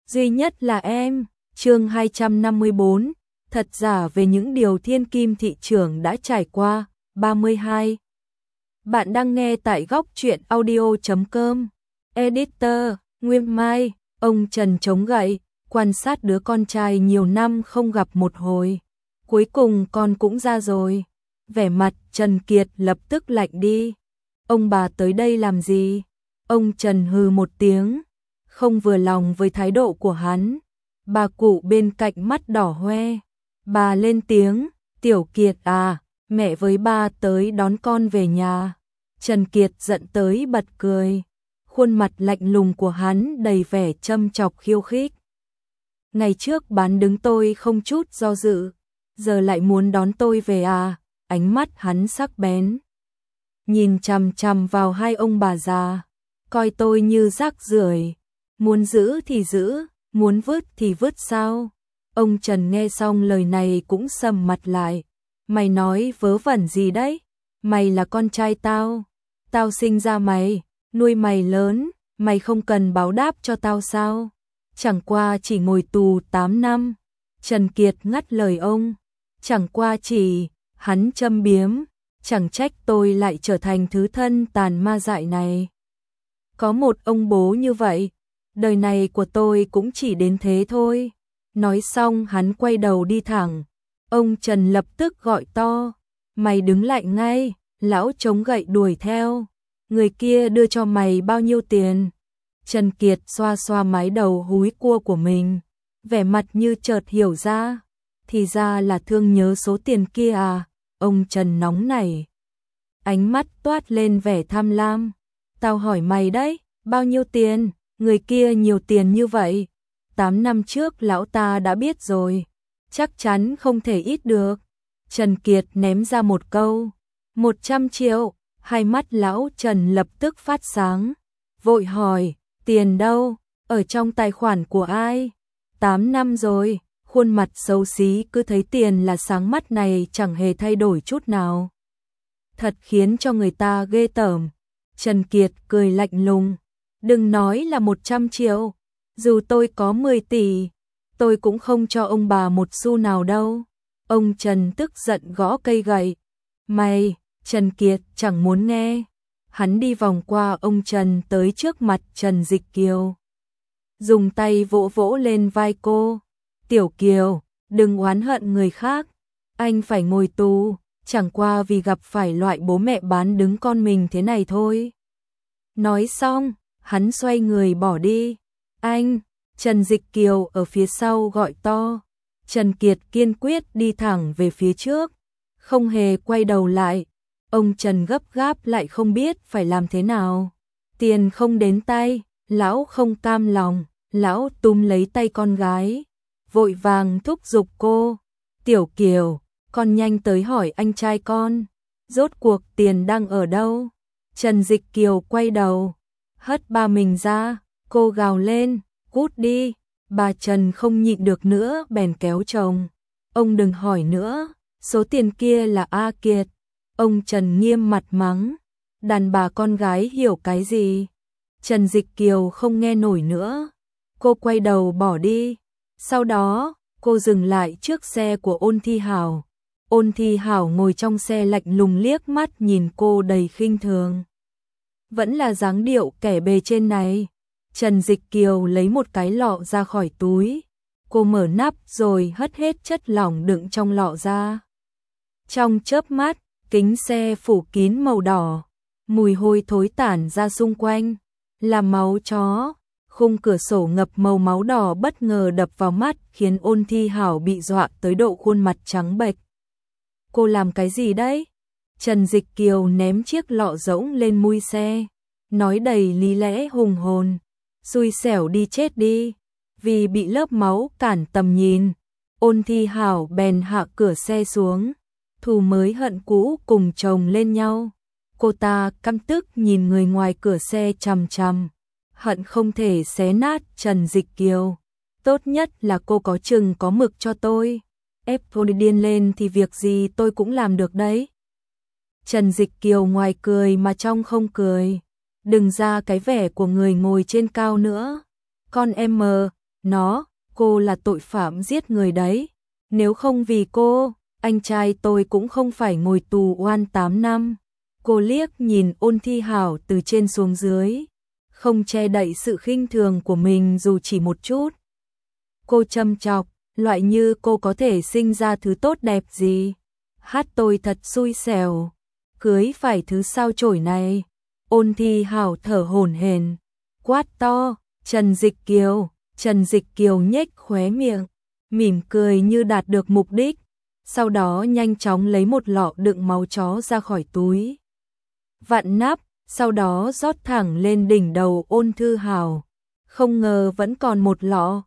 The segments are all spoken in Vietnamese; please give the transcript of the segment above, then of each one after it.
duy nhất là em. Chương 254, thật giả về những điều thiên kim thị trưởng đã trải qua. 32. Bạn đang nghe tại góc truyện audio.com. Editor, Nguyên Mai. Ông Trần chống gậy, quan sát đứa con trai nhiều năm không gặp một hồi. Cuối cùng con cũng ra rồi. Vẻ mặt Trần Kiệt lập tức lạnh đi. Ông bà tới đây làm gì? Ông Trần hừ một tiếng, không vừa lòng với thái độ của hắn. Bà cụ bên cạnh mắt đỏ hoe. Bà lên tiếng, Tiểu Kiệt à, mẹ với ba tới đón con về nhà. Trần Kiệt giận tới bật cười. Khuôn mặt lạnh lùng của hắn đầy vẻ châm chọc khiêu khích. Ngày trước bán đứng tôi không chút do dự, giờ lại muốn đón tôi về à? Ánh mắt hắn sắc bén, nhìn chằm chằm vào hai ông bà già, coi tôi như rác rưởi, muốn giữ thì giữ, muốn vứt thì vứt sao? Ông Trần nghe xong lời này cũng sầm mặt lại. Mày nói vớ vẩn gì đấy? Mày là con trai tao, tao sinh ra mày, nuôi mày lớn, mày không cần báo đáp cho tao sao? Chẳng qua chỉ ngồi tù 8 năm. Trần Kiệt ngắt lời ông. Chẳng qua chỉ, hắn châm biếm, chẳng trách tôi lại trở thành thứ thân tàn ma dại này. Có một ông bố như vậy, đời này của tôi cũng chỉ đến thế thôi. Nói xong hắn quay đầu đi thẳng. Ông Trần lập tức gọi to, mày đứng lại ngay. Lão chống gậy đuổi theo. Người kia đưa cho mày bao nhiêu tiền? Trần Kiệt xoa xoa mái đầu húi cua của mình, vẻ mặt như chợt hiểu ra. Thì ra là thương nhớ số tiền kia à? Ông Trần nóng nảy, ánh mắt toát lên vẻ tham lam. Tao hỏi mày đấy, bao nhiêu tiền? Người kia nhiều tiền như vậy, 8 năm trước lão ta đã biết rồi, chắc chắn không thể ít được. Trần Kiệt ném ra một câu, 100 triệu. Hai mắt lão Trần lập tức phát sáng, vội hỏi, tiền đâu? Ở trong tài khoản của ai? 8 năm rồi. Khuôn mặt xấu xí cứ thấy tiền là sáng mắt này chẳng hề thay đổi chút nào, thật khiến cho người ta ghê tởm. Trần Kiệt cười lạnh lùng, đừng nói là 100 triệu, dù tôi có 10 tỷ, tôi cũng không cho ông bà một xu nào đâu. Ông Trần tức giận gõ cây gậy. Mày! Trần Kiệt chẳng muốn nghe. Hắn đi vòng qua ông Trần tới trước mặt Trần Dịch Kiều, dùng tay vỗ vỗ lên vai cô. Tiểu Kiều, đừng oán hận người khác, anh phải ngồi tù, chẳng qua vì gặp phải loại bố mẹ bán đứng con mình thế này thôi. Nói xong, hắn xoay người bỏ đi. Anh! Trần Dịch Kiều ở phía sau gọi to. Trần Kiệt kiên quyết đi thẳng về phía trước, không hề quay đầu lại. Ông Trần gấp gáp lại không biết phải làm thế nào. Tiền không đến tay, lão không cam lòng, lão túm lấy tay con gái, vội vàng thúc giục cô. Tiểu Kiều, con nhanh tới hỏi anh trai con, rốt cuộc tiền đang ở đâu? Trần Dịch Kiều quay đầu, hất ba mình ra, cô gào lên, cút đi. Bà Trần không nhịn được nữa bèn kéo chồng. Ông đừng hỏi nữa, số tiền kia là A Kiệt. Ông Trần nghiêm mặt mắng, đàn bà con gái hiểu cái gì? Trần Dịch Kiều không nghe nổi nữa, cô quay đầu bỏ đi. Sau đó, cô dừng lại trước xe của Ôn Thi Hảo. Ôn Thi Hảo ngồi trong xe lạnh lùng liếc mắt nhìn cô đầy khinh thường. Vẫn là dáng điệu kẻ bề trên này. Trần Dịch Kiều lấy một cái lọ ra khỏi túi. Cô mở nắp rồi hất hết chất lỏng đựng trong lọ ra. Trong chớp mắt, kính xe phủ kín màu đỏ, mùi hôi thối tản ra xung quanh, là máu chó. Khung cửa sổ ngập màu máu đỏ bất ngờ đập vào mắt khiến Ôn Thi Hảo bị dọa tới độ khuôn mặt trắng bệch. Cô làm cái gì đấy? Trần Dịch Kiều ném chiếc lọ rỗng lên mui xe, nói đầy lý lẽ hùng hồn, xui xẻo đi chết đi. Vì bị lớp máu cản tầm nhìn, Ôn Thi Hảo bèn hạ cửa xe xuống. Thù mới hận cũ cùng chồng lên nhau. Cô ta căm tức nhìn người ngoài cửa xe chằm chằm, hận không thể xé nát Trần Dịch Kiều. Tốt nhất là cô có chừng có mực cho tôi, ép tôi điên lên thì việc gì tôi cũng làm được đấy. Trần Dịch Kiều ngoài cười mà trong không cười. Đừng ra cái vẻ của người ngồi trên cao nữa. Con em mờ, Cô là tội phạm giết người đấy. Nếu không vì cô, anh trai tôi cũng không phải ngồi tù oan 8 năm. Cô liếc nhìn Ôn Thi Hảo từ trên xuống dưới, không che đậy sự khinh thường của mình dù chỉ một chút. Cô châm chọc, loại như cô có thể sinh ra thứ tốt đẹp gì. Hát tôi thật xui xẻo, cưới phải thứ sao chổi này. Ôn Thi Hảo thở hổn hển, quát to, Trần Dịch Kiều nhếch khóe miệng, mỉm cười như đạt được mục đích, sau đó nhanh chóng lấy một lọ đựng máu chó ra khỏi túi. Vặn nắp, sau đó rót thẳng lên đỉnh đầu Ôn Thi Hảo. Không ngờ vẫn còn một lọ.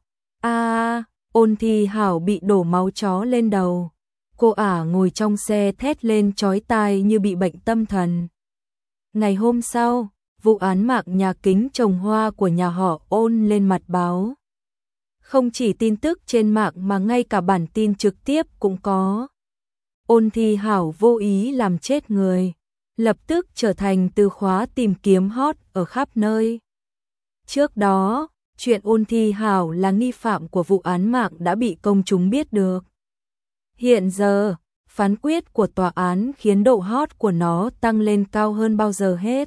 Ôn Thi Hảo bị đổ máu chó lên đầu. Cô ả ngồi trong xe thét lên chói tai như bị bệnh tâm thần. Ngày hôm sau, vụ án mạng nhà kính trồng hoa của nhà họ Ôn lên mặt báo. Không chỉ tin tức trên mạng mà ngay cả bản tin trực tiếp cũng có. Ôn Thi Hảo vô ý làm chết người, lập tức trở thành từ khóa tìm kiếm hot ở khắp nơi. Trước đó, chuyện Ôn Thi Hảo là nghi phạm của vụ án mạng đã bị công chúng biết được. Hiện giờ, phán quyết của tòa án khiến độ hot của nó tăng lên cao hơn bao giờ hết.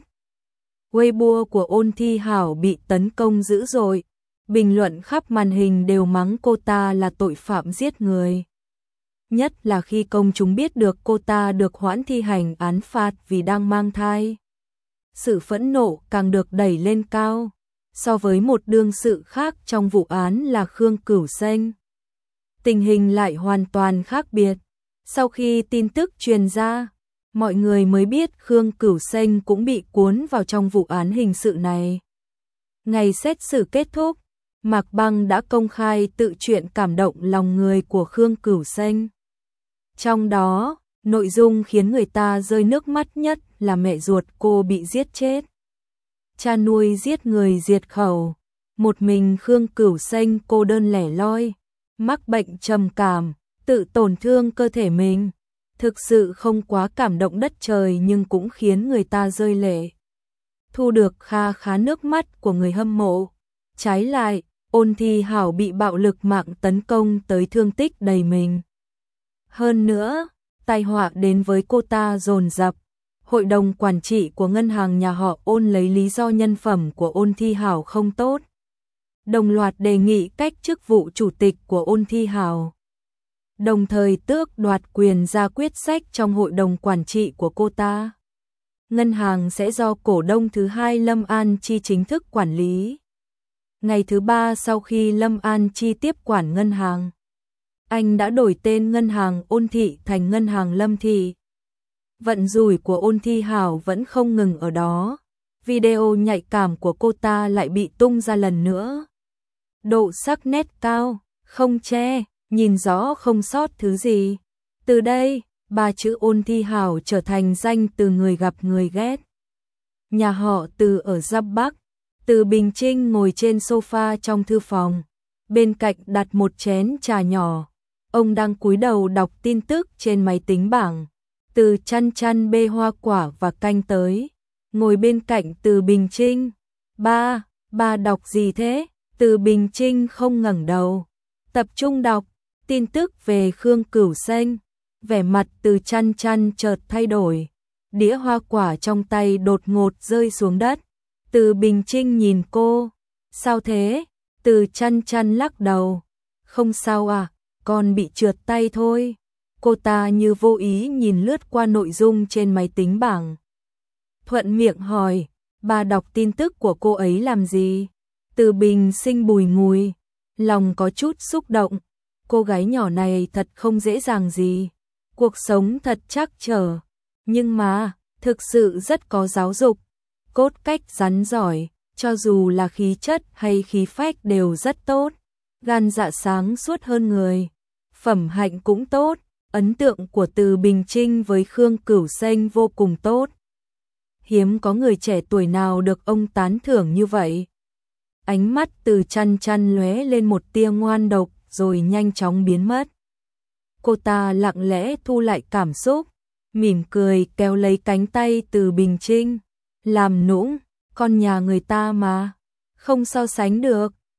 Weibo của Ôn Thi Hảo bị tấn công dữ dội, bình luận khắp màn hình đều mắng cô ta là tội phạm giết người. Nhất là khi công chúng biết được cô ta được hoãn thi hành án phạt vì đang mang thai. Sự phẫn nộ càng được đẩy lên cao, so với một đương sự khác trong vụ án là Khương Cửu Xanh. Tình hình lại hoàn toàn khác biệt. Sau khi tin tức truyền ra, mọi người mới biết Khương Cửu Xanh cũng bị cuốn vào trong vụ án hình sự này. Ngày xét xử kết thúc, Mạc Băng đã công khai tự truyện cảm động lòng người của Khương Cửu Xanh. Trong đó, nội dung khiến người ta rơi nước mắt nhất là mẹ ruột cô bị giết chết. Cha nuôi giết người diệt khẩu, một mình Khương Cửu Xanh cô đơn lẻ loi, mắc bệnh trầm cảm, tự tổn thương cơ thể mình. Thực sự không quá cảm động đất trời nhưng cũng khiến người ta rơi lệ. Thu được kha khá nước mắt của người hâm mộ. Trái lại, Ôn Thi Hảo bị bạo lực mạng tấn công tới thương tích đầy mình. Hơn nữa, tai họa đến với cô ta dồn dập. Hội đồng quản trị của ngân hàng nhà họ Ôn lấy lý do nhân phẩm của Ôn Thi Hảo không tốt, đồng loạt đề nghị cách chức vụ chủ tịch của Ôn Thi Hảo, đồng thời tước đoạt quyền ra quyết sách trong hội đồng quản trị của cô ta. Ngân hàng sẽ do cổ đông thứ hai Lâm An Chi chính thức quản lý. Ngày thứ 3 sau khi Lâm An Chi tiếp quản ngân hàng, anh đã đổi tên ngân hàng Ôn Thị thành ngân hàng Lâm Thị. Vận rủi của Ôn Thi Hảo vẫn không ngừng ở đó. Video nhạy cảm của cô ta lại bị tung ra lần nữa. Độ sắc nét cao, không che, nhìn rõ không sót thứ gì. Từ đây, ba chữ Ôn Thi Hảo trở thành danh từ người gặp người ghét. Nhà họ Từ ở Giáp Bắc, Từ Bình Trinh ngồi trên sofa trong thư phòng, bên cạnh đặt một chén trà nhỏ. Ông đang cúi đầu đọc tin tức trên máy tính bảng. Từ chăn bê hoa quả và canh tới, ngồi bên cạnh Từ Bình Trinh. Ba đọc gì thế? Từ Bình Trinh không ngẩng đầu, tập trung đọc tin tức về Khương Cửu Xanh. Vẻ mặt Từ chăn chợt thay đổi, đĩa hoa quả trong tay đột ngột rơi xuống đất. Từ Bình Trinh nhìn cô, sao thế? Từ chăn lắc đầu, không sao à, con bị trượt tay thôi. Cô ta như vô ý nhìn lướt qua nội dung trên máy tính bảng. Thuận miệng hỏi, bà đọc tin tức của cô ấy làm gì? Từ Bình Sinh bùi ngùi, lòng có chút xúc động. Cô gái nhỏ này thật không dễ dàng gì. Cuộc sống thật trắc trở, nhưng mà thực sự rất có giáo dục. Cốt cách rắn giỏi, cho dù là khí chất hay khí phách đều rất tốt. Gan dạ sáng suốt hơn người, phẩm hạnh cũng tốt. Ấn tượng của Từ Bình Trinh với Khương Cửu Xanh vô cùng tốt. Hiếm có người trẻ tuổi nào được ông tán thưởng như vậy. Ánh mắt Từ chăn lóe lên một tia ngoan độc rồi nhanh chóng biến mất. Cô ta lặng lẽ thu lại cảm xúc, mỉm cười kéo lấy cánh tay Từ Bình Trinh. Làm nũng, con nhà người ta mà, không so sánh được.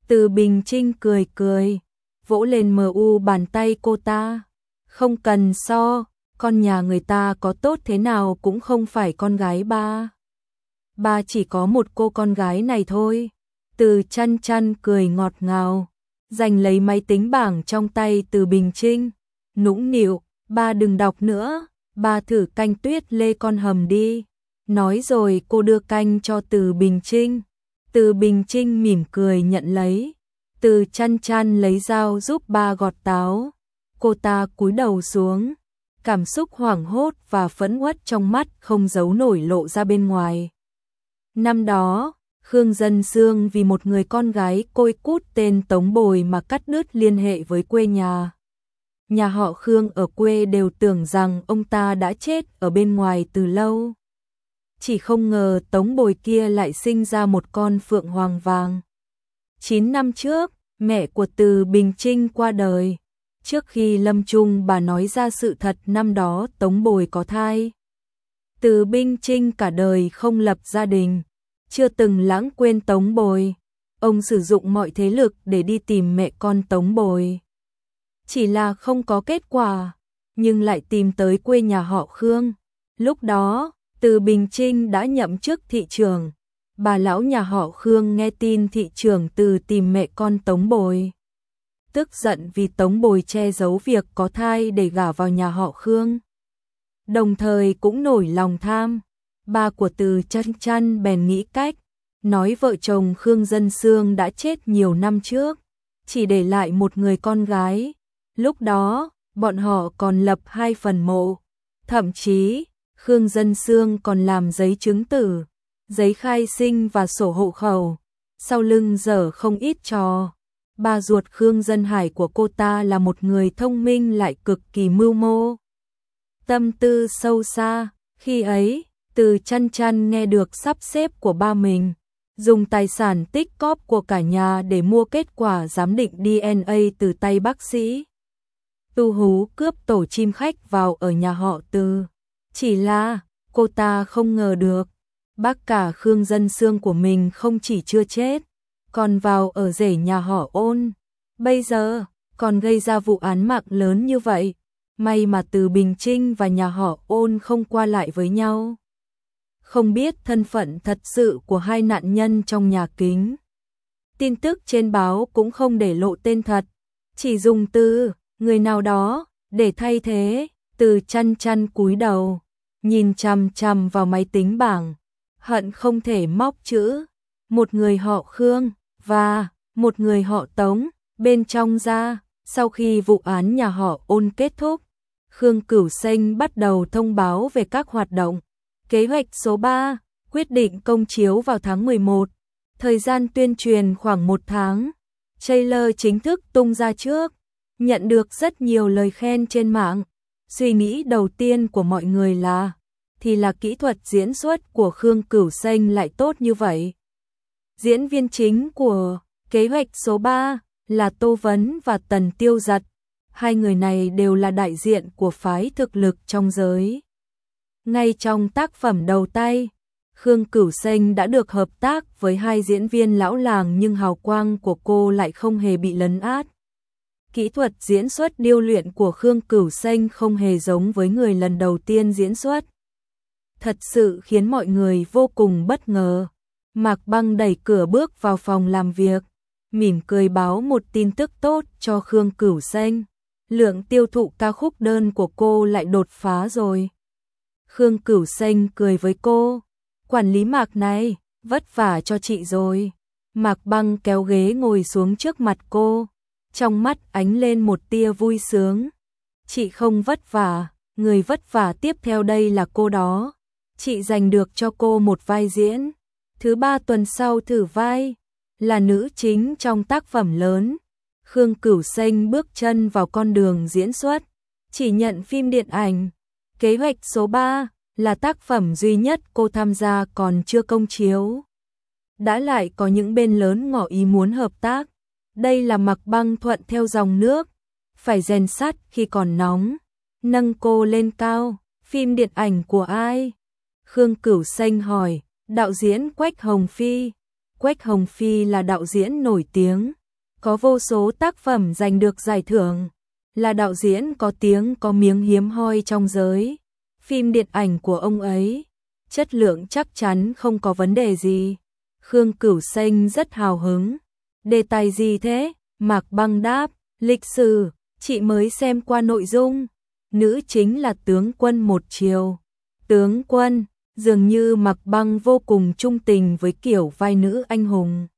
Từ Bình Trinh cười cười, vỗ lên bàn tay cô ta. Không cần so, con nhà người ta có tốt thế nào cũng không phải con gái ba. Ba chỉ có một cô con gái này thôi. Từ Chăn Chăn cười ngọt ngào, giành lấy máy tính bảng trong tay Từ Bình Trinh, nũng nịu, ba đừng đọc nữa, ba thử canh Tuyết Lê Con Hầm đi. Nói rồi cô đưa canh cho Từ Bình Trinh. Từ Bình Trinh mỉm cười nhận lấy. Từ Chăn Chăn lấy dao giúp ba gọt táo. Cô ta cúi đầu xuống, cảm xúc hoảng hốt và phẫn uất trong mắt không giấu nổi lộ ra bên ngoài. Năm đó, Khương Dân Sương vì một người con gái côi cút tên Tống Bồi mà cắt đứt liên hệ với quê nhà. Nhà họ Khương ở quê đều tưởng rằng ông ta đã chết ở bên ngoài từ lâu. Chỉ không ngờ Tống Bồi kia lại sinh ra một con phượng hoàng vàng. 9 năm trước, mẹ của Từ Bình Trinh qua đời. Trước khi lâm chung bà nói ra sự thật năm đó Tống Bồi có thai. Từ Bình Trinh cả đời không lập gia đình, chưa từng lãng quên Tống Bồi. Ông sử dụng mọi thế lực để đi tìm mẹ con Tống Bồi. Chỉ là không có kết quả, nhưng lại tìm tới quê nhà họ Khương. Lúc đó, Từ Bình Trinh đã nhậm chức thị trưởng. Bà lão nhà họ Khương nghe tin thị trưởng Từ tìm mẹ con Tống Bồi. Tức giận vì Tống Bồi che giấu việc có thai để gả vào nhà họ Khương. Đồng thời cũng nổi lòng tham. Ba của Từ Chăn Chăn bèn nghĩ cách, nói vợ chồng Khương Dân Sương đã chết nhiều năm trước, chỉ để lại một người con gái. Lúc đó, bọn họ còn lập 2 phần mộ. Thậm chí, Khương Dân Sương còn làm giấy chứng tử, giấy khai sinh và sổ hộ khẩu. Sau lưng dở không ít trò. Bà ruột Khương Dân Hải của cô ta là một người thông minh lại cực kỳ mưu mô, tâm tư sâu xa. Khi ấy, Từ Chăn Chăn nghe được sắp xếp của ba mình, dùng tài sản tích cóp của cả nhà để mua kết quả giám định DNA từ tay bác sĩ. Tu Hú cướp tổ chim khách vào ở nhà họ Từ. Chỉ là, cô ta không ngờ được, bác cả Khương Dân Sương của mình không chỉ chưa chết, còn vào ở rể nhà họ Ôn. Bây giờ, còn gây ra vụ án mạng lớn như vậy. May mà Từ Bình Trinh và nhà họ Ôn không qua lại với nhau. Không biết thân phận thật sự của hai nạn nhân trong nhà kính. Tin tức trên báo cũng không để lộ tên thật, chỉ dùng từ người nào đó để thay thế. Từ Chăn Chăn cúi đầu, nhìn chằm chằm vào máy tính bảng, hận không thể móc chữ một người họ Khương và một người họ Tống bên trong ra. Sau khi vụ án nhà họ Ôn kết thúc, Khương Cửu Xanh bắt đầu thông báo về các hoạt động. Kế hoạch số 3, quyết định công chiếu vào tháng 11, thời gian tuyên truyền khoảng 1 tháng. Trailer chính thức tung ra trước, nhận được rất nhiều lời khen trên mạng. Suy nghĩ đầu tiên của mọi người là, thì là kỹ thuật diễn xuất của Khương Cửu Xanh lại tốt như vậy. Diễn viên chính của kế hoạch số 3 là Tô Vấn và Tần Tiêu Giật. Hai người này đều là đại diện của phái thực lực trong giới. Ngay trong tác phẩm đầu tay, Khương Cửu Xanh đã được hợp tác với 2 diễn viên lão làng, nhưng hào quang của cô lại không hề bị lấn át. Kỹ thuật diễn xuất điêu luyện của Khương Cửu Xanh không hề giống với người lần đầu tiên diễn xuất. Thật sự khiến mọi người vô cùng bất ngờ. Mạc Băng đẩy cửa bước vào phòng làm việc, mỉm cười báo một tin tức tốt cho Khương Cửu Xanh. Lượng tiêu thụ ca khúc đơn của cô lại đột phá rồi. Khương Cửu Xanh cười với cô, quản lý Mạc này, vất vả cho chị rồi. Mạc Băng kéo ghế ngồi xuống trước mặt cô, trong mắt ánh lên một tia vui sướng. Chị không vất vả, người vất vả tiếp theo đây là cô đó. Chị giành được cho cô một vai diễn. Thứ 3 tuần sau thử vai, là nữ chính trong tác phẩm lớn. Khương Cửu Xanh bước chân vào con đường diễn xuất, chỉ nhận phim điện ảnh. Kế hoạch số 3 là tác phẩm duy nhất cô tham gia còn chưa công chiếu. Đã lại có những bên lớn ngỏ ý muốn hợp tác. Đây là Mạc Băng thuận theo dòng nước, phải rèn sắt khi còn nóng, nâng cô lên cao. Phim điện ảnh của ai? Khương Cửu Xanh hỏi. Đạo diễn Quách Hồng Phi. Quách Hồng Phi là đạo diễn nổi tiếng, có vô số tác phẩm giành được giải thưởng, là đạo diễn có tiếng có miếng hiếm hoi trong giới. Phim điện ảnh của ông ấy, chất lượng chắc chắn không có vấn đề gì. Khương Cửu Xanh rất hào hứng. Đề tài gì thế? Mạc Băng đáp, lịch sử, chị mới xem qua nội dung. Nữ chính là tướng quân một triều. Tướng quân, dường như Mạc Băng vô cùng trung tình với kiểu vai nữ anh hùng.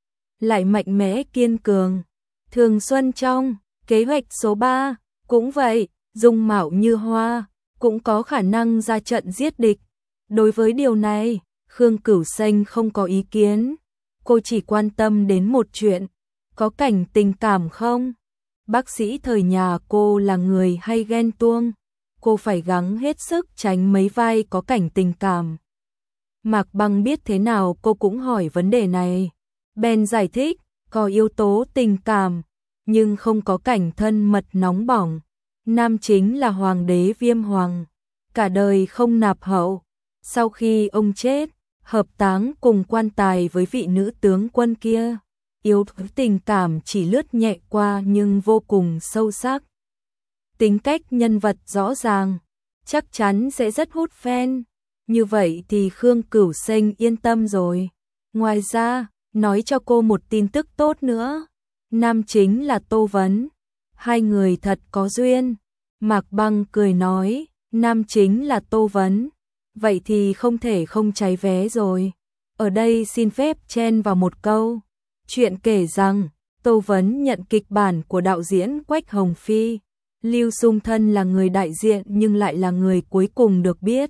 Lại mạnh mẽ kiên cường. Thường Xuân trong kế hoạch số 3, cũng vậy, dung mạo như hoa, cũng có khả năng ra trận giết địch. Đối với điều này, Khương Cửu Xanh không có ý kiến. Cô chỉ quan tâm đến một chuyện, có cảnh tình cảm không? Bác sĩ thời nhà cô là người hay ghen tuông, cô phải gắng hết sức tránh mấy vai có cảnh tình cảm. Mạc Băng biết thế nào cô cũng hỏi vấn đề này. Bèn giải thích, có yếu tố tình cảm, nhưng không có cảnh thân mật nóng bỏng. Nam chính là hoàng đế Viêm Hoàng, cả đời không nạp hậu. Sau khi ông chết, hợp táng cùng quan tài với vị nữ tướng quân kia. Yếu tố tình cảm chỉ lướt nhẹ qua nhưng vô cùng sâu sắc. Tính cách nhân vật rõ ràng, chắc chắn sẽ rất hút fan. Như vậy thì Khương Cửu Xanh yên tâm rồi. Ngoài ra, nói cho cô một tin tức tốt nữa. Nam chính là Tô Vấn. Hai người thật có duyên. Mạc Băng cười nói, nam chính là Tô Vấn. Vậy thì không thể không cháy vé rồi. Ở đây xin phép chen vào một câu. Chuyện kể rằng, Tô Vấn nhận kịch bản của đạo diễn Quách Hồng Phi. Lưu Xung Thân là người đại diện nhưng lại là người cuối cùng được biết.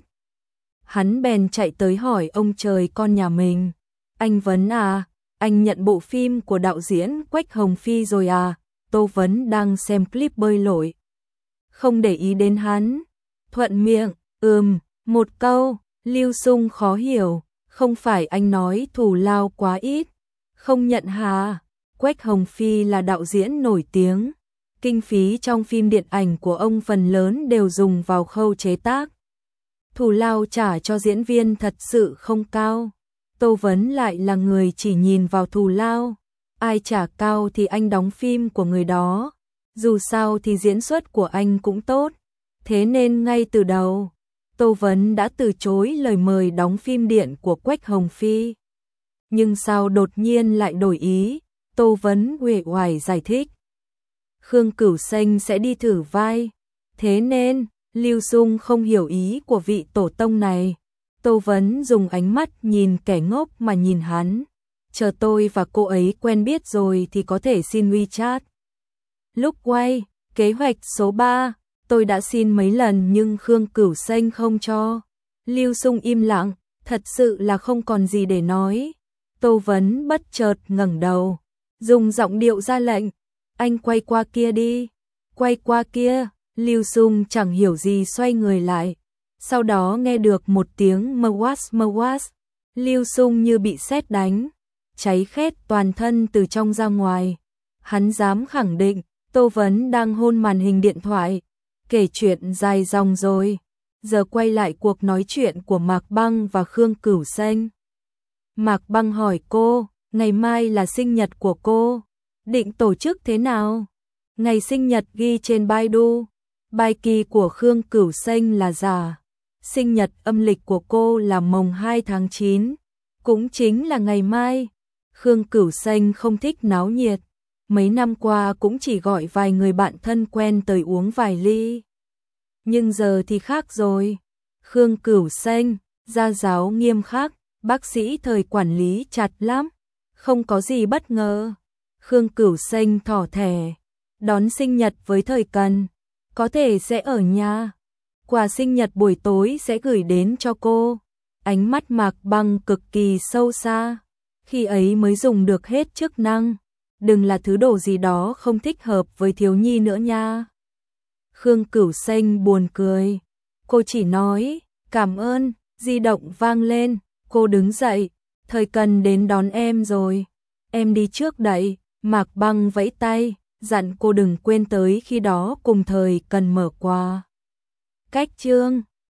Hắn bèn chạy tới hỏi ông trời con nhà mình. Anh Vấn à, anh nhận bộ phim của đạo diễn Quách Hồng Phi rồi à? Tô Vấn đang xem clip bơi lội, không để ý đến hắn. Thuận miệng, một câu. Lưu Xung khó hiểu, không phải anh nói thù lao quá ít, không nhận hà? Quách Hồng Phi là đạo diễn nổi tiếng, kinh phí trong phim điện ảnh của ông phần lớn đều dùng vào khâu chế tác. Thù lao trả cho diễn viên thật sự không cao. Tô Vấn lại là người chỉ nhìn vào thù lao, ai trả cao thì anh đóng phim của người đó, dù sao thì diễn xuất của anh cũng tốt. Thế nên ngay từ đầu, Tô Vấn đã từ chối lời mời đóng phim điện của Quách Hồng Phi. Nhưng sao đột nhiên lại đổi ý? Tô Vấn uể oải giải thích. Khương Cửu Xanh sẽ đi thử vai. Thế nên, Lưu Xung không hiểu ý của vị tổ tông này. Tô Vấn dùng ánh mắt nhìn kẻ ngốc mà nhìn hắn. Chờ tôi và cô ấy quen biết rồi thì có thể xin WeChat. Lúc quay, kế hoạch số 3, tôi đã xin mấy lần nhưng Khương Cửu Xanh không cho. Lưu Xung im lặng, thật sự là không còn gì để nói. Tô Vấn bất chợt ngẩng đầu, dùng giọng điệu ra lệnh. Anh quay qua kia đi. Quay qua kia, Lưu Xung chẳng hiểu gì xoay người lại. Sau đó nghe được một tiếng mwas. Lưu Xung như bị sét đánh, cháy khét toàn thân từ trong ra ngoài. Hắn dám khẳng định, Tô Vấn đang hôn màn hình điện thoại. Kể chuyện dài dòng rồi. Giờ quay lại cuộc nói chuyện của Mạc Băng và Khương Cửu Xanh. Mạc Băng hỏi cô, ngày mai là sinh nhật của cô, định tổ chức thế nào? Ngày sinh nhật ghi trên Baidu. Bài kỳ của Khương Cửu Xanh là giả. Sinh nhật âm lịch của cô là mồng 2 tháng 9, cũng chính là ngày mai. Khương Cửu Xanh không thích náo nhiệt. Mấy năm qua cũng chỉ gọi vài người bạn thân quen tới uống vài ly. Nhưng giờ thì khác rồi. Khương Cửu Xanh, gia giáo nghiêm khắc, bác sĩ thời quản lý chặt lắm, không có gì bất ngờ. Khương Cửu Xanh thỏ thẻ, đón sinh nhật với thời Cần, có thể sẽ ở nhà. Quà sinh nhật buổi tối sẽ gửi đến cho cô. Ánh mắt Mạc Băng cực kỳ sâu xa, khi ấy mới dùng được hết chức năng. Đừng là thứ đồ gì đó không thích hợp với thiếu nhi nữa nha. Khương Cửu Xanh buồn cười. Cô chỉ nói, cảm ơn, di động vang lên, cô đứng dậy, thời Cần đến đón em rồi. Em đi trước đậy, Mạc Băng vẫy tay, dặn cô đừng quên tới khi đó cùng thời Cần mở quà. Cách chương